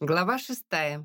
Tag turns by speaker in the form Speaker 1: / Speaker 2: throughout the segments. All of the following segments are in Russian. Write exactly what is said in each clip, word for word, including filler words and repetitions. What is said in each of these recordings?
Speaker 1: Глава шестая.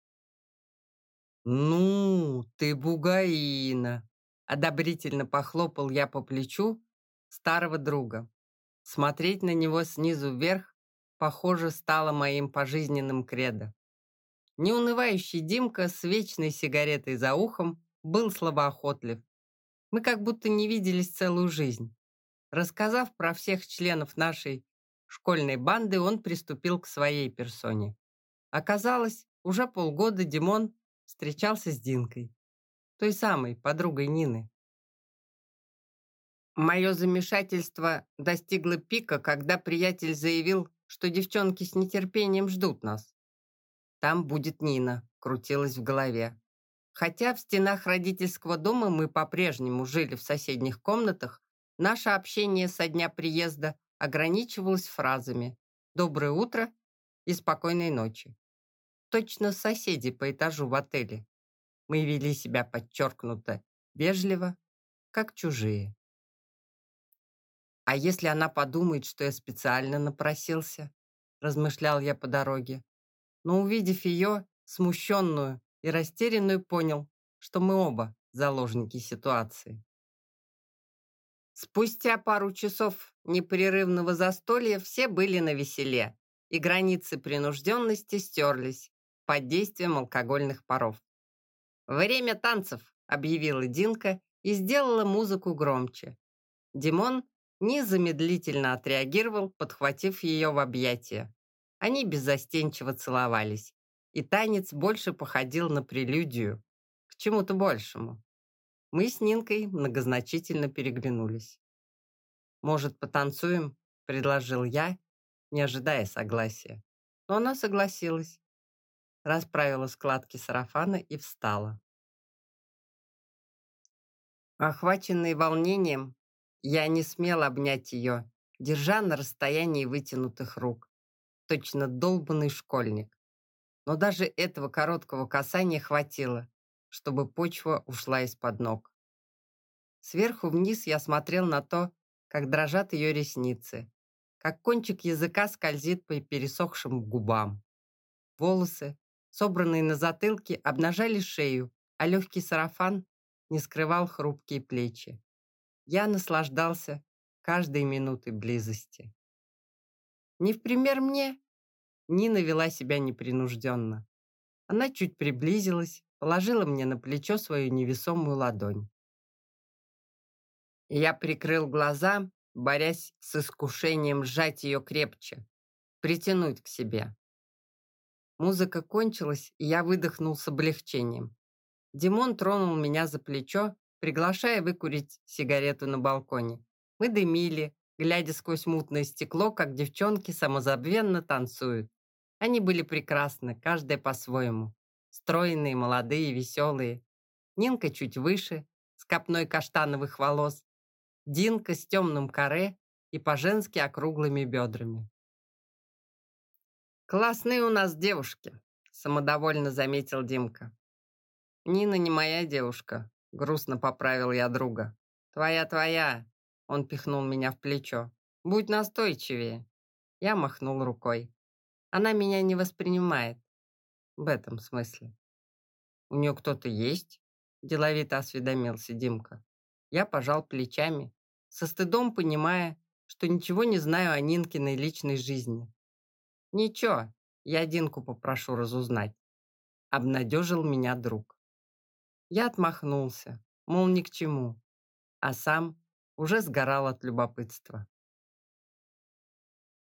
Speaker 1: «Ну, ты бугаина!» Одобрительно похлопал я по плечу старого друга. Смотреть на него снизу вверх, похоже, стало моим пожизненным кредо. Неунывающий Димка с вечной сигаретой за ухом был слабоохотлив. Мы как будто не виделись целую жизнь. Рассказав про всех членов нашей школьной банды, он приступил к своей персоне. Оказалось, уже полгода Димон встречался с Динкой, той самой подругой Нины. Мое замешательство достигло пика, когда приятель заявил, что девчонки с нетерпением ждут нас. «Там будет Нина», — крутилось в голове. Хотя в стенах родительского дома мы по-прежнему жили в соседних комнатах, наше общение со дня приезда ограничивалось фразами «доброе утро» и «спокойной ночи». Точно соседи по этажу в отеле. Мы вели себя подчеркнуто вежливо, как чужие. «А если она подумает, что я специально напросился?» размышлял я по дороге. Но, увидев ее, смущенную и растерянную, понял, что мы оба заложники ситуации. Спустя пару часов непрерывного застолья все были навеселе, и границы принужденности стерлись под действием алкогольных паров. «Время танцев!» — объявила Динка и сделала музыку громче. Димон незамедлительно отреагировал, подхватив ее в объятия. Они беззастенчиво целовались, и танец больше походил на прелюдию к чему-то большему. Мы с Нинкой многозначительно переглянулись. «Может, потанцуем?» — предложил я, не ожидая согласия. Но она согласилась, расправила складки сарафана и встала. Охваченный волнением, я не смел обнять ее, держа на расстоянии вытянутых рук, точно долбанный школьник. Но даже этого короткого касания хватило, чтобы почва ушла из-под ног. Сверху вниз я смотрел на то, как дрожат ее ресницы, как кончик языка скользит по пересохшим губам. Волосы, собранные на затылке, обнажали шею, а легкий сарафан не скрывал хрупкие плечи. Я наслаждался каждой минутой близости. Не в пример мне, Нина вела себя непринужденно. Она чуть приблизилась, положила мне на плечо свою невесомую ладонь. Я прикрыл глаза, борясь с искушением сжать ее крепче, притянуть к себе. Музыка кончилась, и я выдохнул с облегчением. Димон тронул меня за плечо, приглашая выкурить сигарету на балконе. Мы дымили, глядя сквозь мутное стекло, как девчонки самозабвенно танцуют. Они были прекрасны, каждая по-своему. Стройные, молодые, веселые. Нинка чуть выше, с копной каштановых волос. Динка с темным каре и по-женски округлыми бедрами. «Классные у нас девушки», — самодовольно заметил Димка. «Нина не моя девушка», — грустно поправил я друга. «Твоя, твоя», — он пихнул меня в плечо. «Будь настойчивее». Я махнул рукой. «Она меня не воспринимает. В этом смысле». «У нее кто-то есть?» — деловито осведомился Димка. Я пожал плечами, со стыдом понимая, что ничего не знаю о Нинкиной личной жизни. «Ничего, я Динку попрошу разузнать», — обнадежил меня друг. Я отмахнулся, мол, ни к чему, а сам уже сгорал от любопытства.